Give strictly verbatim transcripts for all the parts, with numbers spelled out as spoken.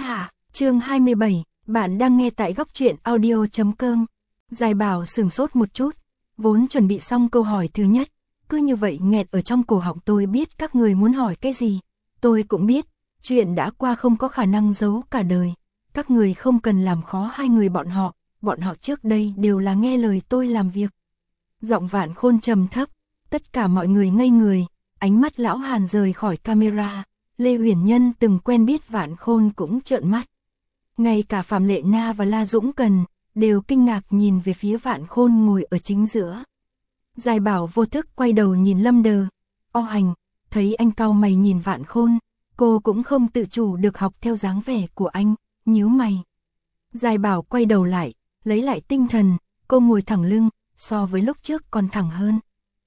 hạ, chương hai mươi bảy, bạn đang nghe tại góc truyện audio chấm com. Giai Bảo sửng sốt một chút, vốn chuẩn bị xong câu hỏi thứ nhất, cứ như vậy nghẹt ở trong cổ họng. Tôi biết các người muốn hỏi cái gì, tôi cũng biết, chuyện đã qua không có khả năng giấu cả đời, các người không cần làm khó hai người bọn họ, bọn họ trước đây đều là nghe lời tôi làm việc. Giọng Vạn Khôn trầm thấp, tất cả mọi người ngây người, ánh mắt lão Hàn rời khỏi camera, Lê Huyền Nhân từng quen biết Vạn Khôn cũng trợn mắt. Ngay cả Phạm Lệ Na và La Dũng Cần đều kinh ngạc nhìn về phía Vạn Khôn ngồi ở chính giữa. Giai Bảo vô thức quay đầu nhìn Lâm Đờ, O Hành, thấy anh cau mày nhìn Vạn Khôn, cô cũng không tự chủ được học theo dáng vẻ của anh, nhíu mày. Giai Bảo quay đầu lại, lấy lại tinh thần, cô ngồi thẳng lưng, so với lúc trước còn thẳng hơn.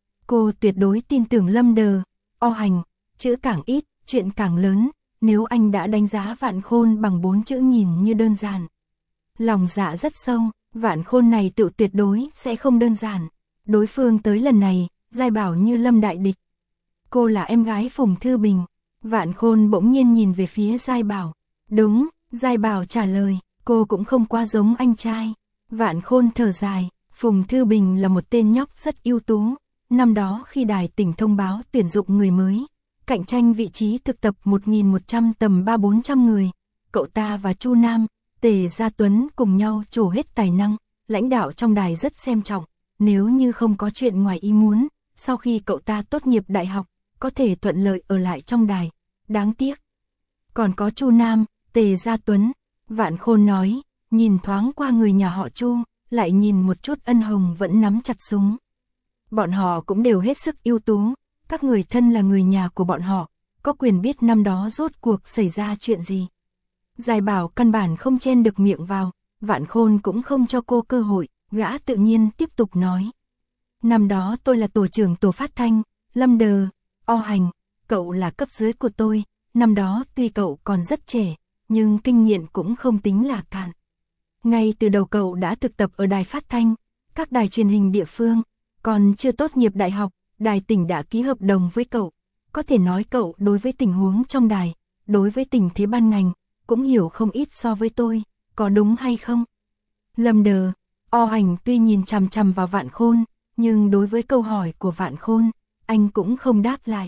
Cô tuyệt đối tin tưởng Lâm Đờ, O Hành, chữ càng ít, chuyện càng lớn, nếu anh đã đánh giá Vạn Khôn bằng bốn chữ nhìn như đơn giản. Lòng dạ rất sâu, Vạn Khôn này tự tuyệt đối sẽ không đơn giản. Đối phương tới lần này, Giai Bảo như lâm đại địch. Cô là em gái Phùng Thư Bình. Vạn Khôn bỗng nhiên nhìn về phía Giai Bảo. Đúng, Giai Bảo trả lời, cô cũng không quá giống anh trai. Vạn Khôn thở dài, Phùng Thư Bình là một tên nhóc rất ưu tú. Năm đó khi đài tỉnh thông báo tuyển dụng người mới, cạnh tranh vị trí thực tập một nghìn một trăm tầm ba bốn trăm người, cậu ta và Chu Nam, Tề Gia Tuấn cùng nhau trổ hết tài năng, lãnh đạo trong đài rất xem trọng, nếu như không có chuyện ngoài ý muốn, sau khi cậu ta tốt nghiệp đại học, có thể thuận lợi ở lại trong đài, đáng tiếc. Còn có Chu Nam, Tề Gia Tuấn, Vạn Khôn nói, nhìn thoáng qua người nhà họ Chu, lại nhìn một chút Ân Hồng vẫn nắm chặt súng. Bọn họ cũng đều hết sức ưu tú, các người thân là người nhà của bọn họ, có quyền biết năm đó rốt cuộc xảy ra chuyện gì. Giai Bảo căn bản không chen được miệng vào, Vạn Khôn cũng không cho cô cơ hội, gã tự nhiên tiếp tục nói. Năm đó tôi là tổ trưởng tổ phát thanh, Lâm Đờ, O Hành, cậu là cấp dưới của tôi, năm đó tuy cậu còn rất trẻ, nhưng kinh nghiệm cũng không tính là cạn. Ngay từ đầu cậu đã thực tập ở đài phát thanh, các đài truyền hình địa phương, còn chưa tốt nghiệp đại học, đài tỉnh đã ký hợp đồng với cậu. Có thể nói cậu đối với tình huống trong đài, đối với tình thế ban ngành, cũng hiểu không ít so với tôi, có đúng hay không? Lâm Đờ, O Hành tuy nhìn chằm chằm vào Vạn Khôn, nhưng đối với câu hỏi của Vạn Khôn, anh cũng không đáp lại.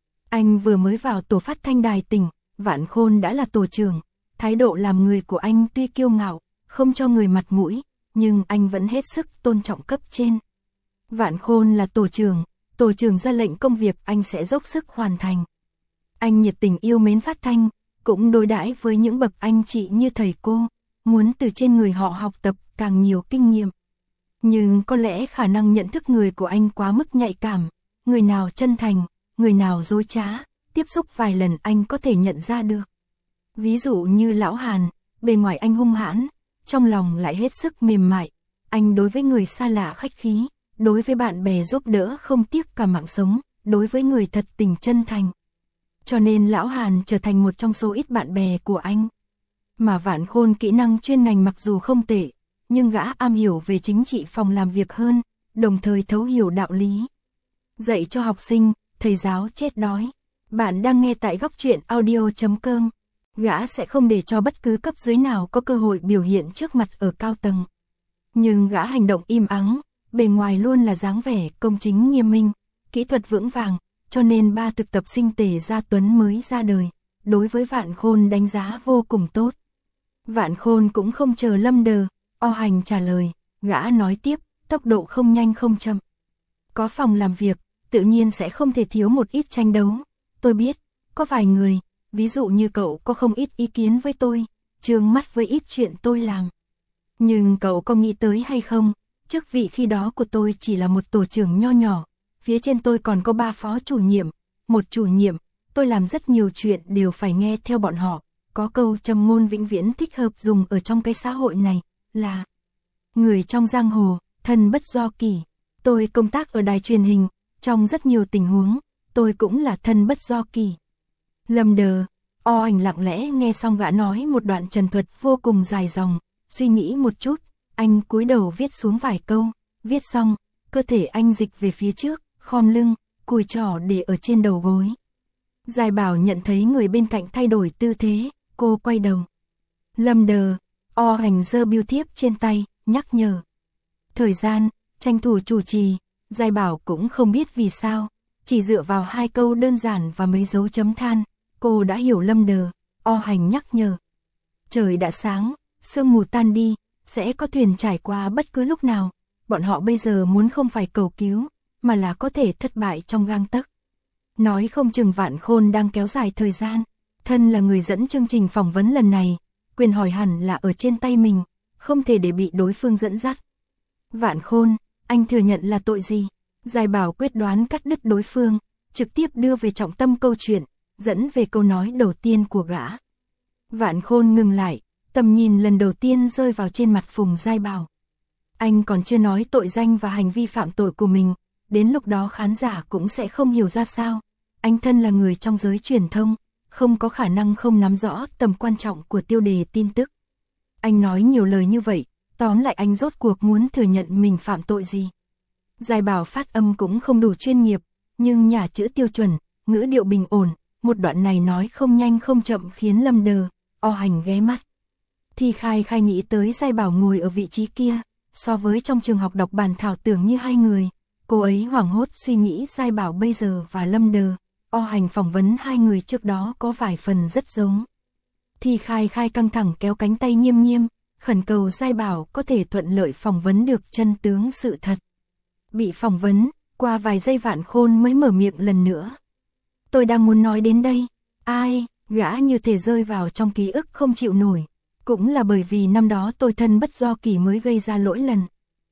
Anh vừa mới vào tổ phát thanh đài tỉnh, Vạn Khôn đã là tổ trưởng, thái độ làm người của anh tuy kiêu ngạo, không cho người mặt mũi, nhưng anh vẫn hết sức tôn trọng cấp trên. Vạn Khôn là tổ trưởng, tổ trưởng ra lệnh công việc anh sẽ dốc sức hoàn thành. Anh nhiệt tình yêu mến phát thanh, cũng đối đãi với những bậc anh chị như thầy cô, muốn từ trên người họ học tập càng nhiều kinh nghiệm. Nhưng có lẽ khả năng nhận thức người của anh quá mức nhạy cảm, người nào chân thành, người nào dối trá, tiếp xúc vài lần anh có thể nhận ra được. Ví dụ như Lão Hàn, bề ngoài anh hung hãn, trong lòng lại hết sức mềm mại, anh đối với người xa lạ khách khí, đối với bạn bè giúp đỡ không tiếc cả mạng sống, đối với người thật tình chân thành. Cho nên Lão Hàn trở thành một trong số ít bạn bè của anh. Mà Vạn Khôn kỹ năng chuyên ngành mặc dù không tệ, nhưng gã am hiểu về chính trị phòng làm việc hơn, đồng thời thấu hiểu đạo lý. Dạy cho học sinh, thầy giáo chết đói. Bạn đang nghe tại góc truyện audio chấm com. Gã sẽ không để cho bất cứ cấp dưới nào có cơ hội biểu hiện trước mặt ở cao tầng. Nhưng gã hành động im ắng, bề ngoài luôn là dáng vẻ công chính nghiêm minh, kỹ thuật vững vàng, cho nên ba thực tập sinh Tề Gia Tuấn mới ra đời, đối với Vạn Khôn đánh giá vô cùng tốt. Vạn Khôn cũng không chờ Lâm Đờ, O Hành trả lời, gã nói tiếp, tốc độ không nhanh không chậm. Có phòng làm việc, tự nhiên sẽ không thể thiếu một ít tranh đấu. Tôi biết, có vài người, ví dụ như cậu có không ít ý kiến với tôi, trương mắt với ít chuyện tôi làm. Nhưng cậu có nghĩ tới hay không, chức vị khi đó của tôi chỉ là một tổ trưởng nho nhỏ, phía trên tôi còn có ba phó chủ nhiệm, một chủ nhiệm, tôi làm rất nhiều chuyện đều phải nghe theo bọn họ. Có câu châm ngôn vĩnh viễn thích hợp dùng ở trong cái xã hội này, là người trong giang hồ, thân bất do kỷ. Tôi công tác ở đài truyền hình, trong rất nhiều tình huống, tôi cũng là thân bất do kỷ. Lâm Đờ, O Hành lặng lẽ nghe xong gã nói một đoạn trần thuật vô cùng dài dòng, suy nghĩ một chút, anh cúi đầu viết xuống vài câu, viết xong, cơ thể anh dịch về phía trước, khom lưng, cùi trỏ để ở trên đầu gối. Giai Bảo nhận thấy người bên cạnh thay đổi tư thế, cô quay đầu. Lâm Đờ, O Hành giơ bưu thiếp trên tay, nhắc nhở. Thời gian, tranh thủ chủ trì, Giai Bảo cũng không biết vì sao, chỉ dựa vào hai câu đơn giản và mấy dấu chấm than, cô đã hiểu Lâm Đờ, O Hành nhắc nhở. Trời đã sáng, sương mù tan đi, sẽ có thuyền trải qua bất cứ lúc nào, bọn họ bây giờ muốn không phải cầu cứu, mà là có thể thất bại trong gang tấc. Nói không chừng Vạn Khôn đang kéo dài thời gian, thân là người dẫn chương trình phỏng vấn lần này, quyền hỏi hẳn là ở trên tay mình, không thể để bị đối phương dẫn dắt. Vạn Khôn, anh thừa nhận là tội gì? Giai Bảo quyết đoán cắt đứt đối phương, trực tiếp đưa về trọng tâm câu chuyện, dẫn về câu nói đầu tiên của gã. Vạn Khôn ngừng lại, tầm nhìn lần đầu tiên rơi vào trên mặt Phùng Giai Bảo. Anh còn chưa nói tội danh và hành vi phạm tội của mình, đến lúc đó khán giả cũng sẽ không hiểu ra sao. Anh thân là người trong giới truyền thông, không có khả năng không nắm rõ tầm quan trọng của tiêu đề tin tức. Anh nói nhiều lời như vậy, tóm lại anh rốt cuộc muốn thừa nhận mình phạm tội gì. Giai Bảo phát âm cũng không đủ chuyên nghiệp, nhưng nhả chữ tiêu chuẩn, ngữ điệu bình ổn, một đoạn này nói không nhanh không chậm khiến Lâm Đờ, O Hành ghé mắt. Thì khai khai nghĩ tới Giai Bảo ngồi ở vị trí kia, so với trong trường học đọc bản thảo tưởng như hai người, cô ấy hoảng hốt suy nghĩ Giai Bảo bây giờ và Lâm Đờ, O Hành phỏng vấn hai người trước đó có vài phần rất giống. Thì khai khai căng thẳng kéo cánh tay Nghiêm Nghiêm, khẩn cầu Giai Bảo có thể thuận lợi phỏng vấn được chân tướng sự thật. Bị phỏng vấn, qua vài giây Vạn Khôn mới mở miệng lần nữa. Tôi đang muốn nói đến đây, ai, gã như thể rơi vào trong ký ức không chịu nổi. Cũng là bởi vì năm đó tôi thân bất do kỳ mới gây ra lỗi lần.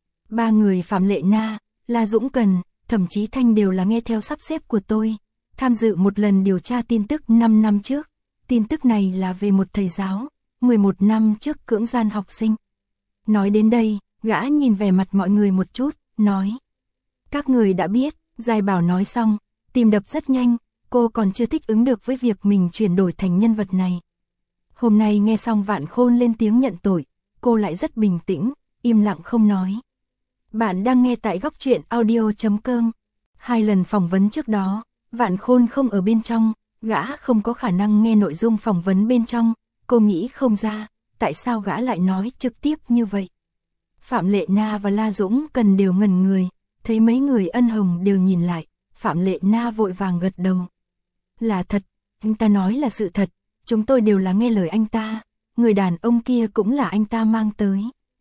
Ba người Phạm Lệ Na, La Dũng Cần, thậm chí Thanh đều là nghe theo sắp xếp của tôi, tham dự một lần điều tra tin tức năm năm trước. Tin tức này là về một thầy giáo, mười một năm trước cưỡng gian học sinh. Nói đến đây, gã nhìn về mặt mọi người một chút, nói. Các người đã biết, Giai Bảo nói xong, tim đập rất nhanh, cô còn chưa thích ứng được với việc mình chuyển đổi thành nhân vật này. Hôm nay nghe xong Vạn Khôn lên tiếng nhận tội, cô lại rất bình tĩnh, im lặng không nói. Bạn đang nghe tại góc truyện audio chấm com. Hai lần phỏng vấn trước đó, Vạn Khôn không ở bên trong, gã không có khả năng nghe nội dung phỏng vấn bên trong, cô nghĩ không ra, tại sao gã lại nói trực tiếp như vậy. Phạm Lệ Na và La Dũng Cần đều ngẩn người, thấy mấy người ân hồng đều nhìn lại, Phạm Lệ Na vội vàng gật đầu. Là thật, anh ta nói là sự thật, chúng tôi đều là nghe lời anh ta, người đàn ông kia cũng là anh ta mang tới.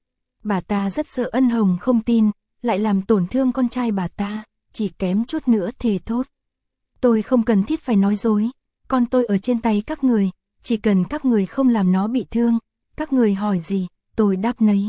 Bà ta rất sợ ân hồng không tin, lại làm tổn thương con trai bà ta, chỉ kém chút nữa thề thốt. Tôi không cần thiết phải nói dối, con tôi ở trên tay các người, chỉ cần các người không làm nó bị thương, các người hỏi gì, tôi đáp nấy.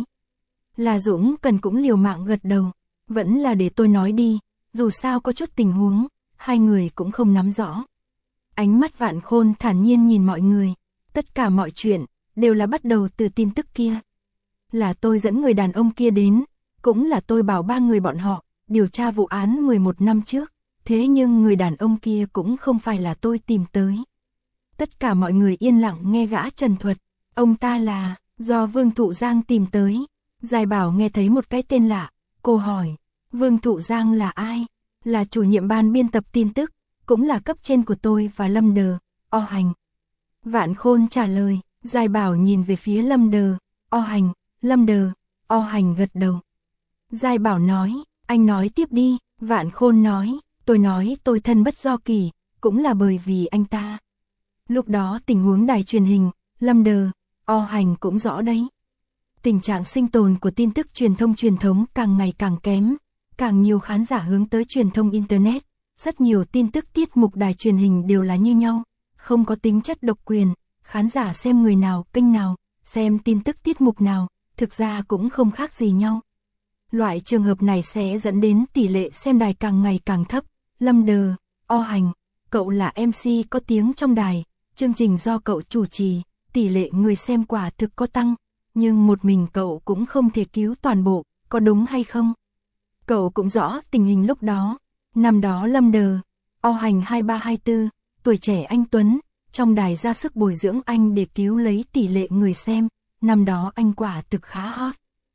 Là Dũng Cần cũng liều mạng gật đầu, vẫn là để tôi nói đi, dù sao có chút tình huống, hai người cũng không nắm rõ. Ánh mắt Vạn Khôn thản nhiên nhìn mọi người, tất cả mọi chuyện, đều là bắt đầu từ tin tức kia. Là tôi dẫn người đàn ông kia đến, cũng là tôi bảo ba người bọn họ, điều tra vụ án mười một năm trước, thế nhưng người đàn ông kia cũng không phải là tôi tìm tới. Tất cả mọi người yên lặng nghe gã trần thuật, ông ta là, do Vương Thụ Giang tìm tới. Giai Bảo nghe thấy một cái tên lạ, cô hỏi, Vương Thụ Giang là ai? Là chủ nhiệm ban biên tập tin tức, cũng là cấp trên của tôi và Lâm Đờ, O Hành. Vạn Khôn trả lời, Giai Bảo nhìn về phía Lâm Đờ, O Hành, Lâm Đờ, O Hành gật đầu. Giai Bảo nói, anh nói tiếp đi, Vạn Khôn nói, tôi nói tôi thân bất do kỳ, cũng là bởi vì anh ta. Lúc đó tình huống đài truyền hình, Lâm Đờ, O Hành cũng rõ đấy. Tình trạng sinh tồn của tin tức truyền thông truyền thống càng ngày càng kém, càng nhiều khán giả hướng tới truyền thông Internet. Rất nhiều tin tức tiết mục đài truyền hình đều là như nhau, không có tính chất độc quyền, khán giả xem người nào, kênh nào, xem tin tức tiết mục nào, thực ra cũng không khác gì nhau. Loại trường hợp này sẽ dẫn đến tỷ lệ xem đài càng ngày càng thấp. Lâm Đờ, O Hành, cậu là em xê có tiếng trong đài, chương trình do cậu chủ trì, tỷ lệ người xem quả thực có tăng, nhưng một mình cậu cũng không thể cứu toàn bộ, có đúng hay không? Cậu cũng rõ tình hình lúc đó. Năm đó Lâm Đờ, O Hành hai ba hai tư, tuổi trẻ anh Tuấn, trong đài ra sức bồi dưỡng anh để cứu lấy tỷ lệ người xem, năm đó anh quả thực khá hot.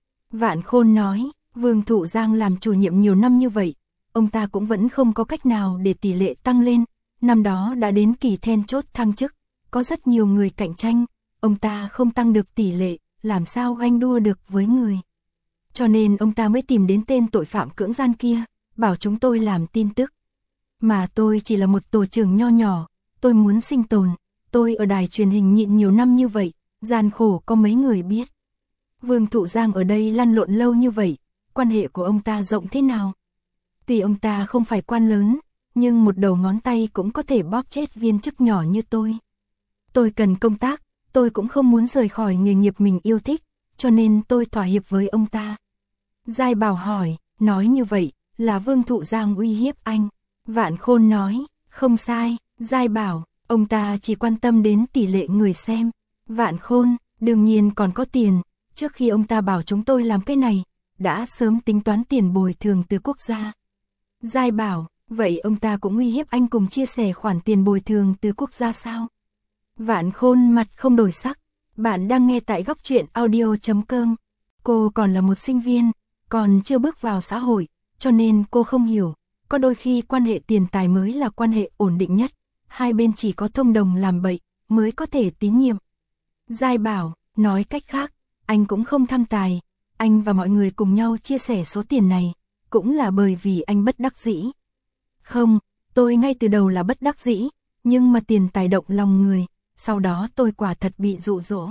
Vạn Khôn nói, Vương Thụ Giang làm chủ nhiệm nhiều năm như vậy, ông ta cũng vẫn không có cách nào để tỷ lệ tăng lên, năm đó đã đến kỳ then chốt thăng chức, có rất nhiều người cạnh tranh, ông ta không tăng được tỷ lệ, làm sao ganh đua được với người. Cho nên ông ta mới tìm đến tên tội phạm cưỡng gian kia, bảo chúng tôi làm tin tức. Mà tôi chỉ là một tổ trưởng nho nhỏ, tôi muốn sinh tồn, tôi ở đài truyền hình nhịn nhiều năm như vậy, gian khổ có mấy người biết. Vương Thụ Giang ở đây lăn lộn lâu như vậy, quan hệ của ông ta rộng thế nào? Tuy ông ta không phải quan lớn, nhưng một đầu ngón tay cũng có thể bóp chết viên chức nhỏ như tôi. Tôi cần công tác, tôi cũng không muốn rời khỏi nghề nghiệp mình yêu thích, cho nên tôi thỏa hiệp với ông ta. Giai Bảo hỏi, nói như vậy, là Vương Thụ Giang uy hiếp anh. Vạn Khôn nói, không sai. Giai Bảo, ông ta chỉ quan tâm đến tỷ lệ người xem. Vạn Khôn, đương nhiên còn có tiền, trước khi ông ta bảo chúng tôi làm cái này, đã sớm tính toán tiền bồi thường từ quốc gia. Giai Bảo, vậy ông ta cũng uy hiếp anh cùng chia sẻ khoản tiền bồi thường từ quốc gia sao? Vạn Khôn mặt không đổi sắc. Bạn đang nghe tại góc truyện audio chấm com. Cô còn là một sinh viên, còn chưa bước vào xã hội, cho nên cô không hiểu, có đôi khi quan hệ tiền tài mới là quan hệ ổn định nhất, hai bên chỉ có thông đồng làm bậy mới có thể tín nhiệm. Giai Bảo, nói cách khác, anh cũng không tham tài, anh và mọi người cùng nhau chia sẻ số tiền này, cũng là bởi vì anh bất đắc dĩ. Không, tôi ngay từ đầu là bất đắc dĩ, nhưng mà tiền tài động lòng người, sau đó tôi quả thật bị dụ dỗ.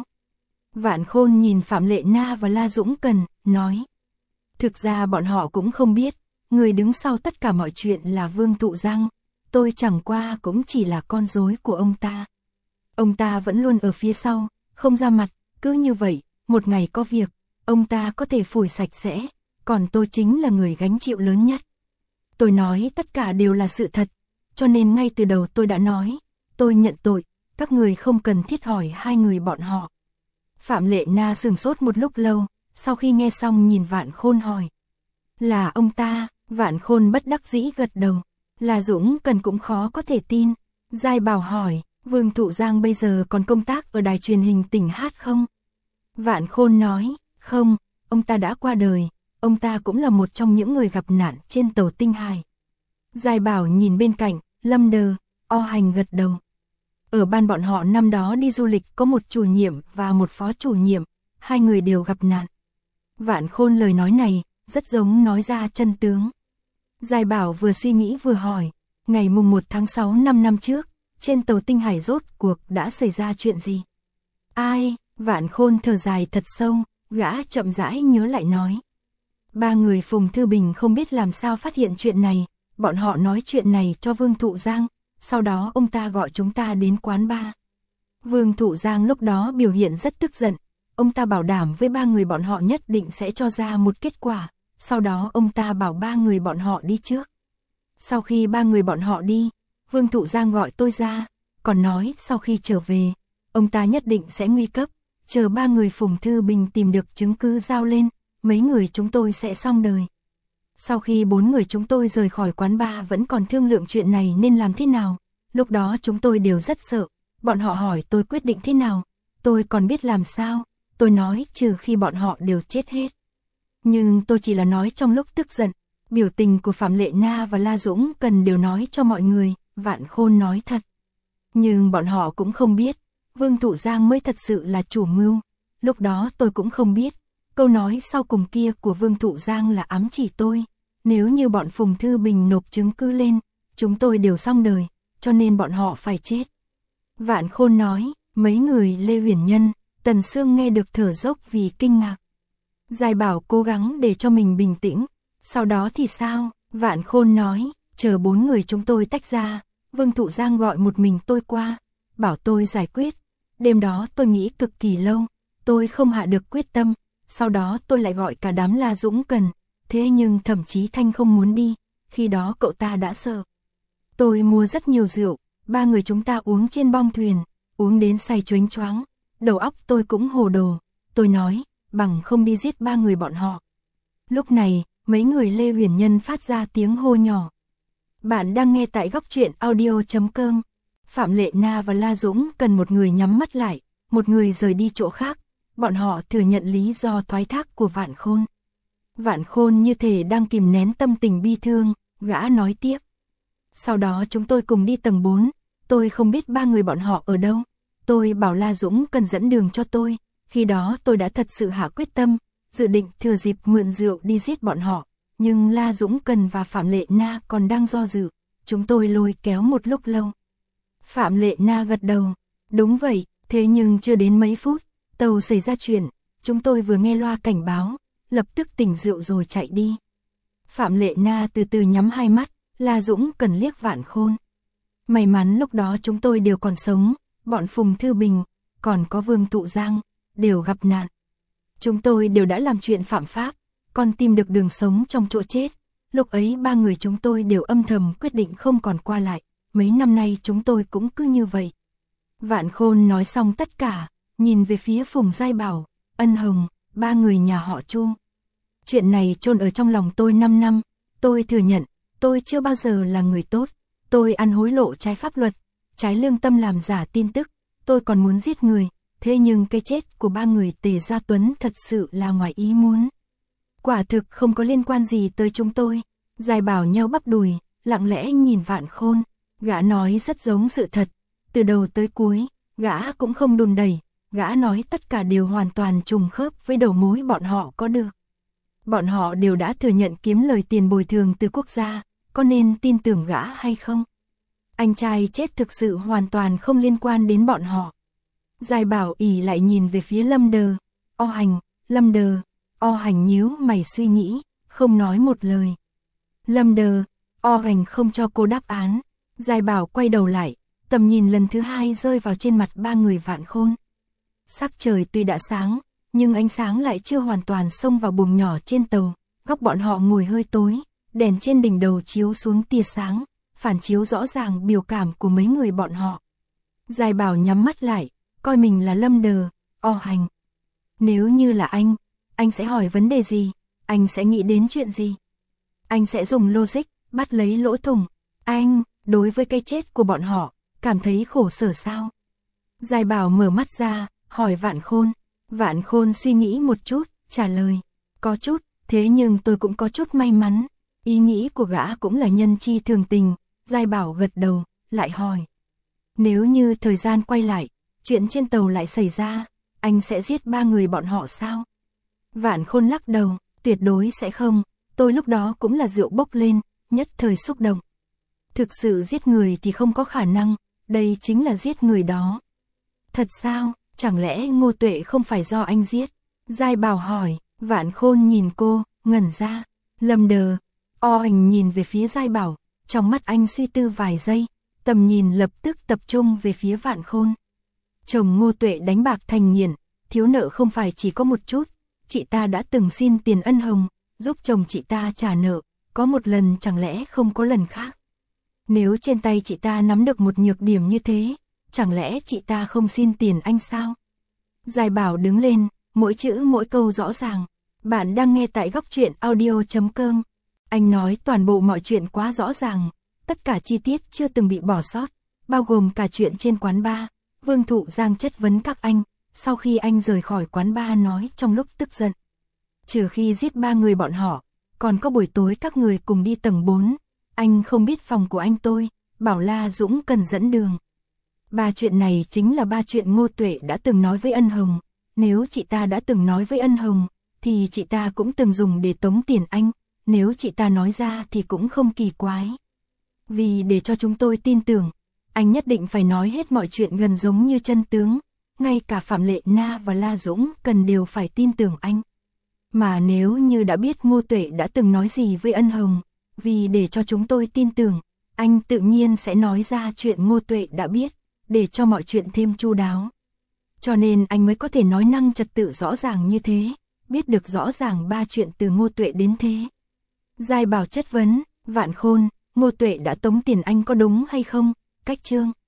Vạn Khôn nhìn Phạm Lệ Na và La Dũng Cần, nói. Thực ra bọn họ cũng không biết, người đứng sau tất cả mọi chuyện là Vương Thụ Giang, tôi chẳng qua cũng chỉ là con rối của ông ta. Ông ta vẫn luôn ở phía sau, không ra mặt, cứ như vậy, một ngày có việc, ông ta có thể phủi sạch sẽ, còn tôi chính là người gánh chịu lớn nhất. Tôi nói tất cả đều là sự thật, cho nên ngay từ đầu tôi đã nói, tôi nhận tội, các người không cần thiết hỏi hai người bọn họ. Phạm Lệ Na sửng sốt một lúc lâu, sau khi nghe xong nhìn Vạn Khôn hỏi. Là ông ta, Vạn Khôn bất đắc dĩ gật đầu, là Dũng Cần cũng khó có thể tin. Giai Bảo hỏi, Vương Thụ Giang bây giờ còn công tác ở đài truyền hình tỉnh Hát không? Vạn Khôn nói, không, ông ta đã qua đời, ông ta cũng là một trong những người gặp nạn trên tàu Tinh Hải. Giai Bảo nhìn bên cạnh, Lâm Đờ, O Hành gật đầu. Ở ban bọn họ năm đó đi du lịch có một chủ nhiệm và một phó chủ nhiệm, hai người đều gặp nạn. Vạn Khôn lời nói này, rất giống nói ra chân tướng. Giai Bảo vừa suy nghĩ vừa hỏi, ngày mùng một tháng sáu năm năm trước, trên tàu Tinh Hải rốt cuộc đã xảy ra chuyện gì? Ai? Vạn Khôn thở dài thật sâu, gã chậm rãi nhớ lại nói. Ba người Phùng Thư Bình không biết làm sao phát hiện chuyện này, bọn họ nói chuyện này cho Vương Thụ Giang, sau đó ông ta gọi chúng ta đến quán bar. Vương Thụ Giang lúc đó biểu hiện rất tức giận, ông ta bảo đảm với ba người bọn họ nhất định sẽ cho ra một kết quả, sau đó ông ta bảo ba người bọn họ đi trước. Sau khi ba người bọn họ đi, Vương Thụ Giang gọi tôi ra, còn nói sau khi trở về, ông ta nhất định sẽ nguy cấp, chờ ba người Phùng Thư Bình tìm được chứng cứ giao lên, mấy người chúng tôi sẽ xong đời. Sau khi bốn người chúng tôi rời khỏi quán bar vẫn còn thương lượng chuyện này nên làm thế nào, lúc đó chúng tôi đều rất sợ, bọn họ hỏi tôi quyết định thế nào, tôi còn biết làm sao, tôi nói trừ khi bọn họ đều chết hết. Nhưng tôi chỉ là nói trong lúc tức giận, biểu tình của Phạm Lệ Na và La Dũng Cần đều nói cho mọi người, Vạn Khôn nói thật. Nhưng bọn họ cũng không biết, Vương Thụ Giang mới thật sự là chủ mưu, lúc đó tôi cũng không biết, câu nói sau cùng kia của Vương Thụ Giang là ám chỉ tôi, nếu như bọn Phùng Thư Bình nộp chứng cứ lên, chúng tôi đều xong đời, cho nên bọn họ phải chết. Vạn Khôn nói, mấy người Lê Huyền Nhân, Tần Sương nghe được thở dốc vì kinh ngạc. Giai Bảo cố gắng để cho mình bình tĩnh, sau đó thì sao? Vạn Khôn nói, chờ bốn người chúng tôi tách ra, Vương Thụ Giang gọi một mình tôi qua, bảo tôi giải quyết. Đêm đó tôi nghĩ cực kỳ lâu, tôi không hạ được quyết tâm, sau đó tôi lại gọi cả đám La Dũng Cần, thế nhưng thậm chí Thanh không muốn đi, khi đó cậu ta đã sợ. Tôi mua rất nhiều rượu, ba người chúng ta uống trên bong thuyền, uống đến say choáng choáng, đầu óc tôi cũng hồ đồ, tôi nói, bằng không đi giết ba người bọn họ. Lúc này, mấy người Lê Huyền Nhân phát ra tiếng hô nhỏ. Bạn đang nghe tại góc truyện audio chấm com. Phạm Lệ Na và La Dũng Cần một người nhắm mắt lại, một người rời đi chỗ khác, bọn họ thừa nhận lý do thoái thác của Vạn Khôn. Vạn Khôn như thể đang kìm nén tâm tình bi thương, gã nói tiếp. Sau đó chúng tôi cùng đi tầng bốn, tôi không biết ba người bọn họ ở đâu, tôi bảo La Dũng cần dẫn đường cho tôi, khi đó tôi đã thật sự hạ quyết tâm, dự định thừa dịp mượn rượu đi giết bọn họ, nhưng La Dũng Cần và Phạm Lệ Na còn đang do dự, chúng tôi lôi kéo một lúc lâu. Phạm Lệ Na gật đầu, đúng vậy, thế nhưng chưa đến mấy phút, tàu xảy ra chuyện, chúng tôi vừa nghe loa cảnh báo, lập tức tỉnh rượu rồi chạy đi. Phạm Lệ Na từ từ nhắm hai mắt, La Dũng Cần liếc Vạn Khôn. May mắn lúc đó chúng tôi đều còn sống, bọn Phùng Thư Bình, còn có Vương Tụ Giang, đều gặp nạn. Chúng tôi đều đã làm chuyện phạm pháp, còn tìm được đường sống trong chỗ chết. Lúc ấy ba người chúng tôi đều âm thầm quyết định không còn qua lại, mấy năm nay chúng tôi cũng cứ như vậy. Vạn Khôn nói xong tất cả, nhìn về phía Phùng Giai Bảo, Ân Hồng, ba người nhà họ Chu. Chuyện này chôn ở trong lòng tôi năm năm, tôi thừa nhận, tôi chưa bao giờ là người tốt, tôi ăn hối lộ trái pháp luật, trái lương tâm làm giả tin tức, tôi còn muốn giết người, thế nhưng cái chết của ba người Tề Gia Tuấn thật sự là ngoài ý muốn. Quả thực không có liên quan gì tới chúng tôi. Giai Bảo nheo bắp đùi, lặng lẽ nhìn Vạn Khôn, gã nói rất giống sự thật, từ đầu tới cuối, gã cũng không đùn đẩy, gã nói tất cả đều hoàn toàn trùng khớp với đầu mối bọn họ có được. Bọn họ đều đã thừa nhận kiếm lời tiền bồi thường từ quốc gia, có nên tin tưởng gã hay không? Anh trai chết thực sự hoàn toàn không liên quan đến bọn họ. Giai Bảo ỉ lại nhìn về phía Lâm Đờ, O Hành, Lâm Đờ, O Hành nhíu mày suy nghĩ, không nói một lời. Lâm Đờ, O Hành không cho cô đáp án. Giai Bảo quay đầu lại, tầm nhìn lần thứ hai rơi vào trên mặt ba người Vạn Khôn. Sắc trời tuy đã sáng, nhưng ánh sáng lại chưa hoàn toàn xông vào buồng nhỏ trên tàu, góc bọn họ ngồi hơi tối, đèn trên đỉnh đầu chiếu xuống tia sáng, phản chiếu rõ ràng biểu cảm của mấy người bọn họ. Giai Bảo nhắm mắt lại, coi mình là Lâm Đờ, O Hành. Nếu như là anh, anh sẽ hỏi vấn đề gì? Anh sẽ nghĩ đến chuyện gì? Anh sẽ dùng logic, bắt lấy lỗ thủng. Anh, đối với cái chết của bọn họ, cảm thấy khổ sở sao? Giai Bảo mở mắt ra, hỏi Vạn Khôn. Vạn Khôn suy nghĩ một chút, trả lời. Có chút, thế nhưng tôi cũng có chút may mắn. Ý nghĩ của gã cũng là nhân chi thường tình. Giai Bảo gật đầu, lại hỏi. Nếu như thời gian quay lại, chuyện trên tàu lại xảy ra, anh sẽ giết ba người bọn họ sao? Vạn Khôn lắc đầu, tuyệt đối sẽ không, tôi lúc đó cũng là rượu bốc lên, nhất thời xúc động. Thực sự giết người thì không có khả năng, đây chính là giết người đó. Thật sao, chẳng lẽ Ngô Tuệ không phải do anh giết? Giai Bảo hỏi, Vạn Khôn nhìn cô, ngẩn ra. Lâm Đờ, O Hành nhìn về phía Giai Bảo, trong mắt anh suy tư vài giây, tầm nhìn lập tức tập trung về phía Vạn Khôn. Chồng Ngô Tuệ đánh bạc thành nghiện, thiếu nợ không phải chỉ có một chút, chị ta đã từng xin tiền Ân Hồng, giúp chồng chị ta trả nợ, có một lần chẳng lẽ không có lần khác. Nếu trên tay chị ta nắm được một nhược điểm như thế, chẳng lẽ chị ta không xin tiền anh sao? Giai Bảo đứng lên, mỗi chữ mỗi câu rõ ràng. Bạn đang nghe tại góc truyện audio chấm com. Anh nói toàn bộ mọi chuyện quá rõ ràng, tất cả chi tiết chưa từng bị bỏ sót, bao gồm cả chuyện trên quán bar. Vương Thụ Giang chất vấn các anh, sau khi anh rời khỏi quán bar nói trong lúc tức giận. Trừ khi giết ba người bọn họ, còn có buổi tối các người cùng đi tầng bốn, anh không biết phòng của anh tôi, bảo La Dũng cần dẫn đường. Ba chuyện này chính là ba chuyện Ngô Tuệ đã từng nói với Ân Hồng, nếu chị ta đã từng nói với Ân Hồng, thì chị ta cũng từng dùng để tống tiền anh, nếu chị ta nói ra thì cũng không kỳ quái. Vì để cho chúng tôi tin tưởng, anh nhất định phải nói hết mọi chuyện gần giống như chân tướng, ngay cả Phạm Lệ Na và La Dũng Cần đều phải tin tưởng anh. Mà nếu như đã biết Ngô Tuệ đã từng nói gì với Ân Hồng, vì để cho chúng tôi tin tưởng, anh tự nhiên sẽ nói ra chuyện Ngô Tuệ đã biết, để cho mọi chuyện thêm chu đáo. Cho nên anh mới có thể nói năng trật tự rõ ràng như thế, biết được rõ ràng ba chuyện từ Ngô Tuệ đến thế. Giai Bảo chất vấn, Vạn Khôn, Ngô Tuệ đã tống tiền anh có đúng hay không? Cách chương